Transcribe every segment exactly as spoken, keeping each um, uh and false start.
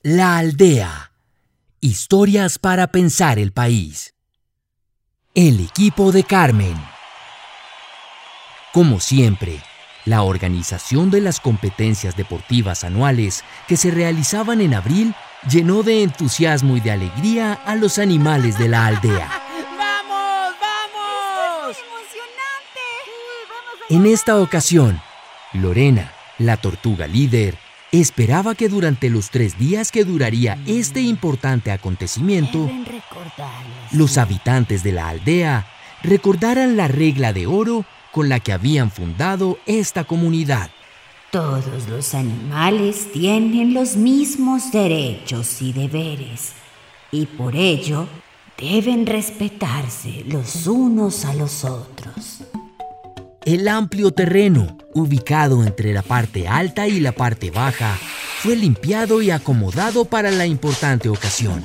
La aldea. Historias para pensar el país. El equipo de Carmen. Como siempre, la organización de las competencias deportivas anuales que se realizaban en abril llenó de entusiasmo y de alegría a los animales de la aldea. ¡Vamos, vamos! ¡Es emocionante! En esta ocasión, Lorena, la tortuga líder, esperaba que durante los tres días que duraría este importante acontecimiento, los habitantes de la aldea recordaran la regla de oro con la que habían fundado esta comunidad. Todos los animales tienen los mismos derechos y deberes, y por ello deben respetarse los unos a los otros. El amplio terreno, ubicado entre la parte alta y la parte baja, fue limpiado y acomodado para la importante ocasión.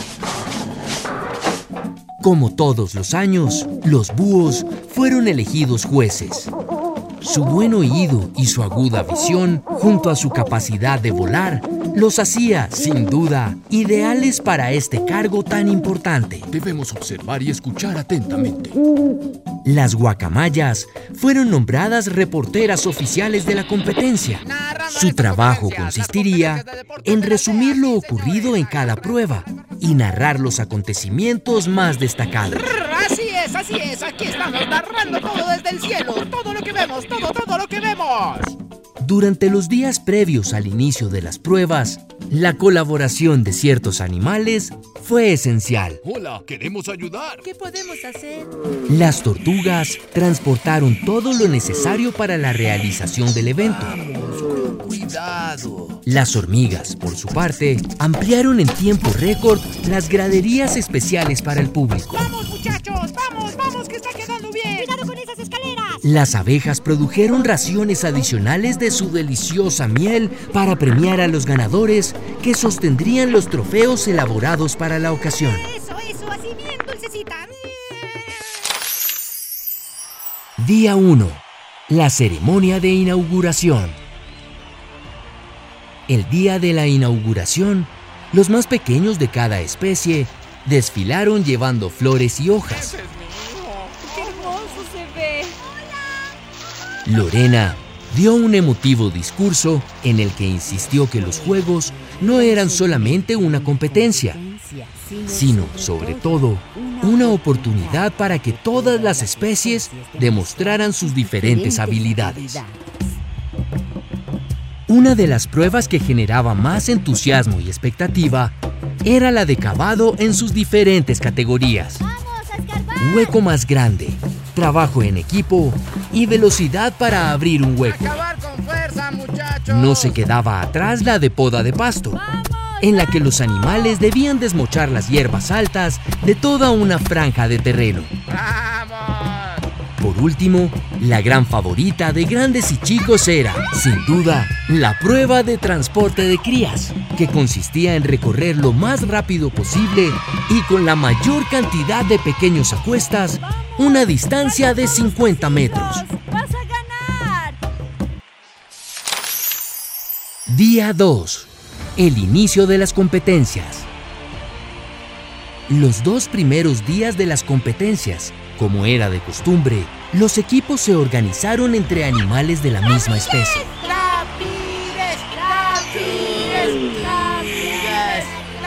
Como todos los años, los búhos fueron elegidos jueces. Su buen oído y su aguda visión, junto a su capacidad de volar, los hacía, sin duda, ideales para este cargo tan importante. Debemos observar y escuchar atentamente. Las guacamayas fueron nombradas reporteras oficiales de la competencia. Su trabajo consistiría en resumir lo ocurrido en cada prueba y narrar los acontecimientos más destacados. Así es, así es. Aquí estamos narrando todo desde el cielo. Todo lo que vemos, todo, todo lo que vemos. Durante los días previos al inicio de las pruebas, la colaboración de ciertos animales fue esencial. Hola, queremos ayudar. ¿Qué podemos hacer? Las tortugas transportaron todo lo necesario para la realización del evento. Vamos, con cuidado. Las hormigas, por su parte, ampliaron en tiempo récord las graderías especiales para el público. ¡Vamos, muchachos! ¡Vamos, vamos, que está quedando bien! ¡Cuidado con esas escaleras! Las abejas produjeron raciones adicionales de su deliciosa miel para premiar a los ganadores que sostendrían los trofeos elaborados para la ocasión. Eso, eso, así bien, dulcecita. Día uno. La ceremonia de inauguración. El día de la inauguración, los más pequeños de cada especie desfilaron llevando flores y hojas. ¡Qué hermoso se ve! Lorena dio un emotivo discurso en el que insistió que los juegos no eran solamente una competencia, sino, sobre todo, una oportunidad para que todas las especies demostraran sus diferentes habilidades. Una de las pruebas que generaba más entusiasmo y expectativa era la de cavado en sus diferentes categorías. Hueco más grande, trabajo en equipo y velocidad para abrir un hueco. ¡Acabar con fuerza, muchachos! No se quedaba atrás la de poda de pasto, en la que los animales debían desmochar las hierbas altas de toda una franja de terreno. ¡Vamos! Por último, la gran favorita de grandes y chicos era, sin duda, la prueba de transporte de crías, que consistía en recorrer lo más rápido posible y con la mayor cantidad de pequeños a cuestas, una distancia de cincuenta metros. ¡Vas a ganar! Día dos. El inicio de las competencias. Los dos primeros días de las competencias, como era de costumbre, los equipos se organizaron entre animales de la misma especie. ¡Rapidez! ¡Rapidez! ¡Rapidez!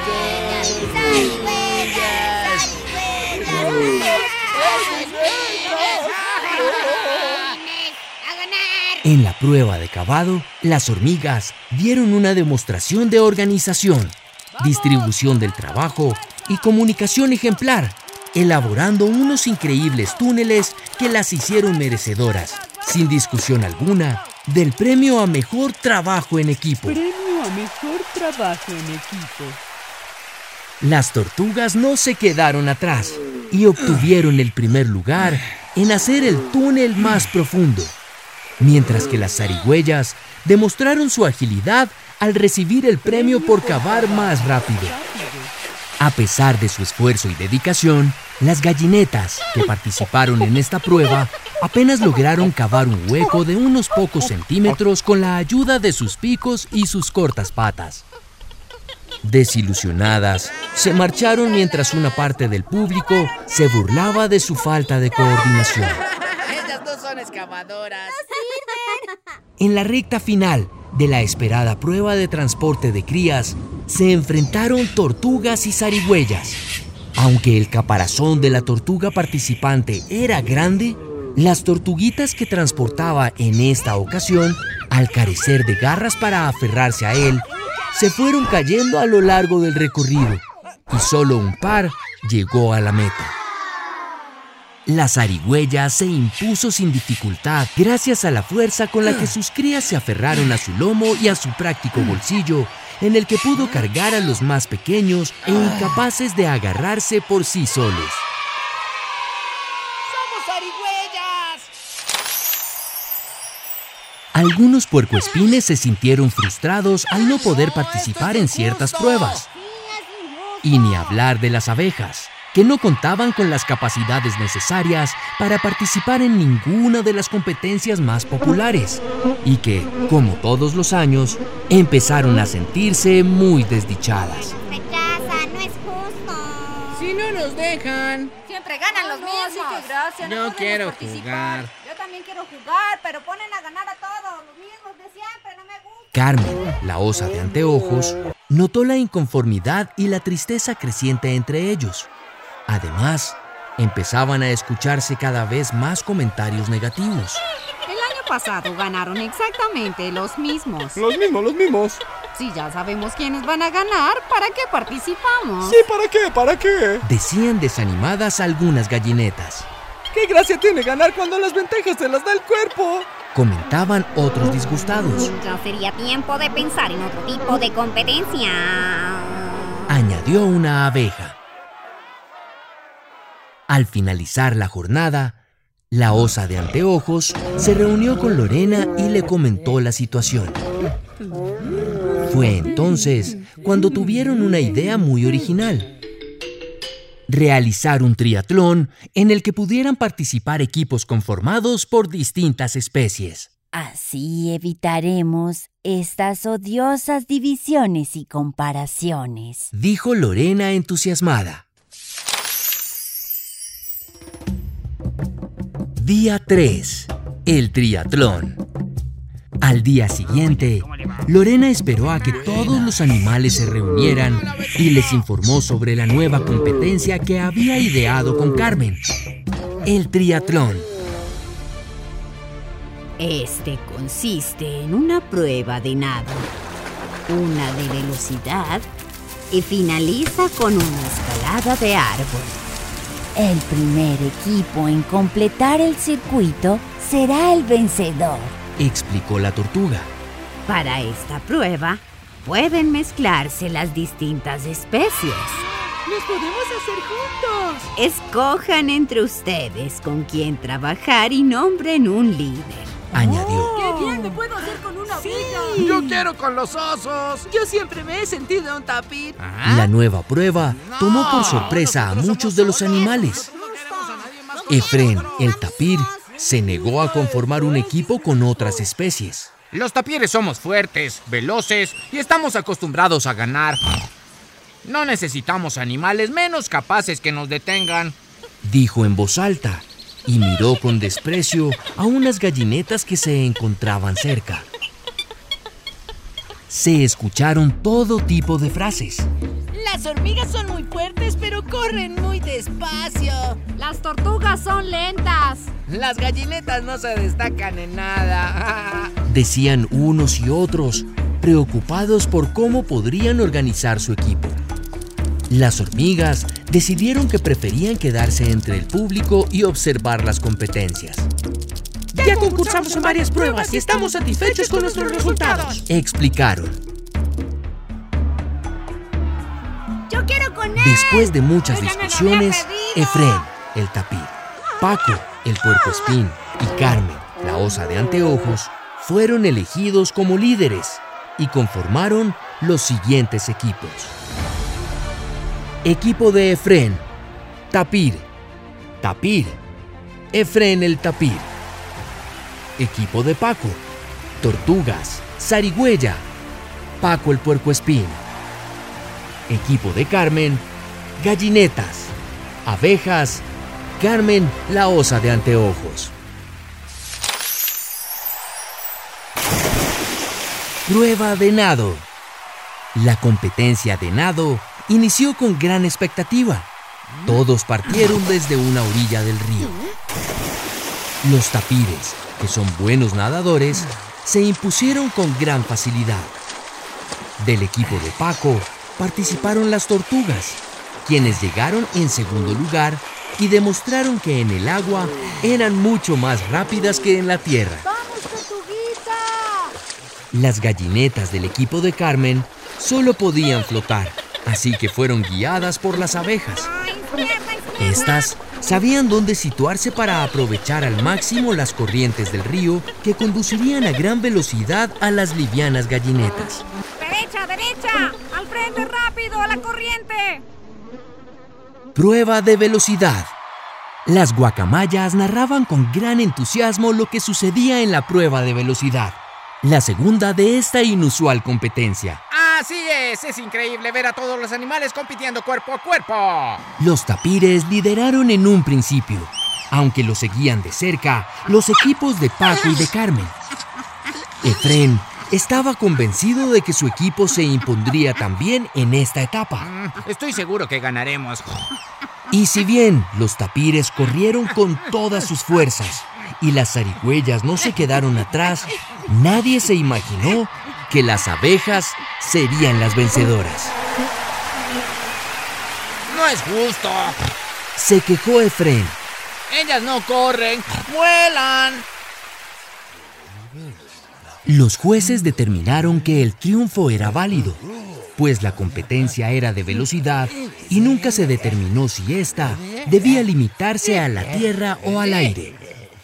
En la prueba de cavado, las hormigas dieron una demostración de organización, distribución del trabajo y comunicación ejemplar, elaborando unos increíbles túneles que las hicieron merecedoras, sin discusión alguna, del premio a mejor trabajo en equipo. Premio a mejor trabajo en equipo. Las tortugas no se quedaron atrás y obtuvieron el primer lugar en hacer el túnel más profundo, mientras que las zarigüeyas demostraron su agilidad al recibir el premio por cavar más rápido. A pesar de su esfuerzo y dedicación, las gallinetas que participaron en esta prueba apenas lograron cavar un hueco de unos pocos centímetros con la ayuda de sus picos y sus cortas patas. Desilusionadas, se marcharon mientras una parte del público se burlaba de su falta de coordinación. Ellas no son excavadoras. En la recta final de la esperada prueba de transporte de crías, se enfrentaron tortugas y zarigüeyas. Aunque el caparazón de la tortuga participante era grande, las tortuguitas que transportaba en esta ocasión, al carecer de garras para aferrarse a él, se fueron cayendo a lo largo del recorrido y solo un par llegó a la meta. La zarigüeya se impuso sin dificultad gracias a la fuerza con la que sus crías se aferraron a su lomo y a su práctico bolsillo, en el que pudo cargar a los más pequeños e incapaces de agarrarse por sí solos. ¡Somos zarigüeyas! Algunos puercoespines se sintieron frustrados al no poder participar en ciertas pruebas. Y ni hablar de las abejas, que no contaban con las capacidades necesarias para participar en ninguna de las competencias más populares, y que, como todos los años, empezaron a sentirse muy desdichadas. Rechaza, no es justo. Si no nos dejan. Siempre ganan los mismos. Así que gracias, no Yo podemos quiero participar. jugar. Yo también quiero jugar, pero ponen a ganar a todos, los mismos de siempre, no me gusta. Carmen, la osa de anteojos, notó la inconformidad y la tristeza creciente entre ellos. Además, empezaban a escucharse cada vez más comentarios negativos. El año pasado ganaron exactamente los mismos. Los mismos, los mismos. Si ya sabemos quiénes van a ganar, ¿para qué participamos? Sí, ¿para qué? ¿Para qué? Decían desanimadas algunas gallinetas. ¿Qué gracia tiene ganar cuando las ventajas se las da el cuerpo? Comentaban otros disgustados. Ya sería tiempo de pensar en otro tipo de competencia. Añadió una abeja. Al finalizar la jornada, la osa de anteojos se reunió con Lorena y le comentó la situación. Fue entonces cuando tuvieron una idea muy original: realizar un triatlón en el que pudieran participar equipos conformados por distintas especies. Así evitaremos estas odiosas divisiones y comparaciones, Dijo Lorena entusiasmada. Día tres. El triatlón. Al día siguiente, Lorena esperó a que todos los animales se reunieran y les informó sobre la nueva competencia que había ideado con Carmen: el triatlón. Este consiste en una prueba de nado, una de velocidad y finaliza con una escalada de árbol. El primer equipo en completar el circuito será el vencedor. Explicó la tortuga. Para esta prueba, pueden mezclarse las distintas especies. ¡Los podemos hacer juntos! Escojan entre ustedes con quién trabajar y nombren un líder. Añadió. ¡Qué bien! ¡Me puedo hacer con una abeja! Yo quiero con los osos. Yo siempre me he sentido un tapir. La nueva prueba tomó por sorpresa a muchos de los animales. Efrén, el tapir, se negó a conformar un equipo con otras especies. Los tapires somos fuertes, veloces y estamos acostumbrados a ganar. No necesitamos animales menos capaces que nos detengan. Dijo en voz alta y miró con desprecio a unas gallinetas que se encontraban cerca. Se escucharon todo tipo de frases. Las hormigas son muy fuertes, pero corren muy despacio. Las tortugas son lentas. Las gallinetas no se destacan en nada. Decían unos y otros, preocupados por cómo podrían organizar su equipo. Las hormigas decidieron que preferían quedarse entre el público y observar las competencias. Ya concursamos en varias pruebas y estamos satisfechos con nuestros resultados. Explicaron. ¡Yo quiero con él! Después de muchas discusiones, Efrén, el tapir, Paco, el puercoespín, y Carmen, la osa de anteojos, fueron elegidos como líderes y conformaron los siguientes equipos. Equipo de Efrén: tapir, tapir, Efrén el tapir. Equipo de Paco: tortugas, zarigüeya, Paco el puercoespín. Equipo de Carmen, gallinetas. Abejas, Carmen, la osa de anteojos. Prueba de nado. La competencia de nado inició con gran expectativa. Todos partieron desde una orilla del río. Los tapires, que son buenos nadadores, se impusieron con gran facilidad. Del equipo de Paco participaron las tortugas, quienes llegaron en segundo lugar y demostraron que en el agua eran mucho más rápidas que en la tierra. ¡Vamos, tortuguita! Las gallinetas del equipo de Carmen solo podían flotar, así que fueron guiadas por las abejas. Estas sabían dónde situarse para aprovechar al máximo las corrientes del río que conducirían a gran velocidad a las livianas gallinetas. ¡Derecha, derecha! ¡Al frente, rápido, a la corriente! Prueba de velocidad. Las guacamayas narraban con gran entusiasmo lo que sucedía en la prueba de velocidad, la segunda de esta inusual competencia. Así es, es increíble ver a todos los animales compitiendo cuerpo a cuerpo. Los tapires lideraron en un principio, aunque los seguían de cerca los equipos de Paco y de Carmen. Efrén estaba convencido de que su equipo se impondría también en esta etapa. Estoy seguro que ganaremos. Y si bien los tapires corrieron con todas sus fuerzas y las zarigüeyas no se quedaron atrás, nadie se imaginó que las abejas serían las vencedoras. No es justo. Se quejó Efrén. Ellas no corren, vuelan. Los jueces determinaron que el triunfo era válido, pues la competencia era de velocidad y nunca se determinó si ésta debía limitarse a la tierra o al aire.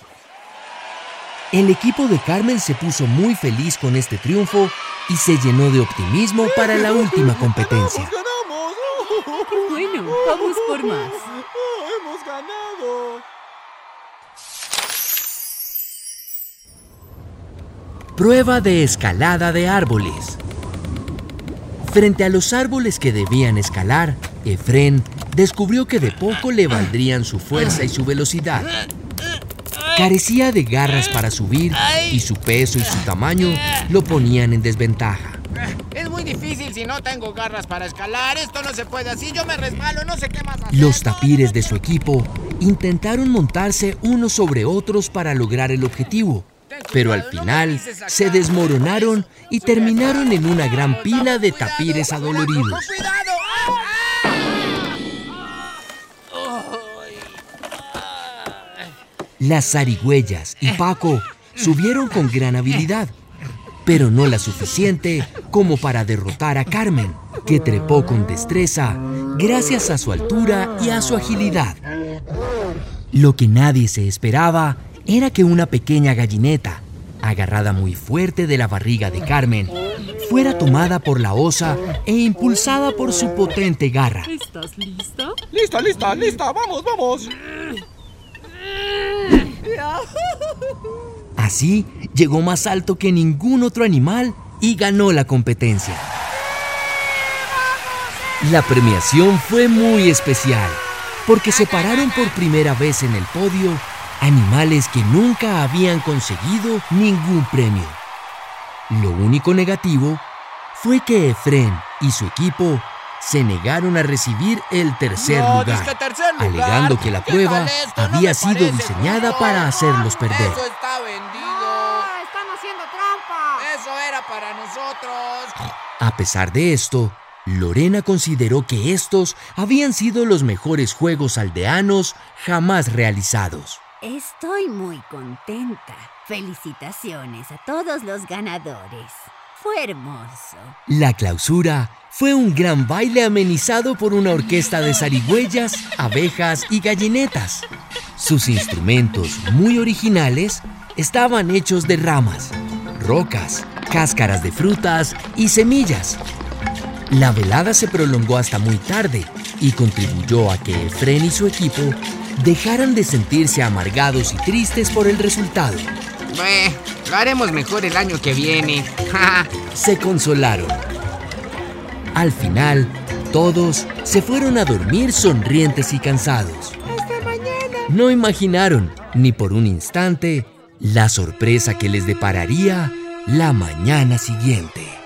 El equipo de Carmen se puso muy feliz con este triunfo y se llenó de optimismo para la última competencia. ¡Ganamos! ¡Qué bueno! ¡Vamos por más! ¡Oh, hemos ganado! Prueba de escalada de árboles. Frente a los árboles que debían escalar, Efrén descubrió que de poco le valdrían su fuerza y su velocidad. Carecía de garras para subir y su peso y su tamaño lo ponían en desventaja. Es muy difícil si no tengo garras para escalar. Esto no se puede así. Yo me resbalo, no sé qué más hacer. Los tapires de su equipo intentaron montarse unos sobre otros para lograr el objetivo, pero al final se desmoronaron y terminaron en una gran pila de tapires adoloridos. ¡Cuidado! Las zarigüeyas y Paco subieron con gran habilidad, pero no la suficiente como para derrotar a Carmen, que trepó con destreza gracias a su altura y a su agilidad. Lo que nadie se esperaba era que una pequeña gallineta, agarrada muy fuerte de la barriga de Carmen, fuera tomada por la osa e impulsada por su potente garra. ¿Estás listo? ¡Lista, lista, lista! ¡Vamos, vamos! Así llegó más alto que ningún otro animal y ganó la competencia. La premiación fue muy especial, porque se pararon por primera vez en el podio animales que nunca habían conseguido ningún premio. Lo único negativo fue que Efrén y su equipo se negaron a recibir el tercer No, lugar, disque tercer lugar. alegando que la ¿Qué prueba tal esto? No había me sido parece diseñada justo. para hacerlos perder. Eso está vendido. ¡Ah, están haciendo trampa! Eso era para nosotros. A pesar de esto, Lorena consideró que estos habían sido los mejores juegos aldeanos jamás realizados. Estoy muy contenta. Felicitaciones a todos los ganadores. Fue hermoso. La clausura fue un gran baile amenizado por una orquesta de zarigüeyas, abejas y gallinetas. Sus instrumentos, muy originales, estaban hechos de ramas, rocas, cáscaras de frutas y semillas. La velada se prolongó hasta muy tarde y contribuyó a que Efrén y su equipo dejaran de sentirse amargados y tristes por el resultado. Bueno, lo haremos mejor el año que viene. Se consolaron. Al final, todos se fueron a dormir sonrientes y cansados. ¡Hasta mañana! No imaginaron, ni por un instante, la sorpresa que les depararía la mañana siguiente.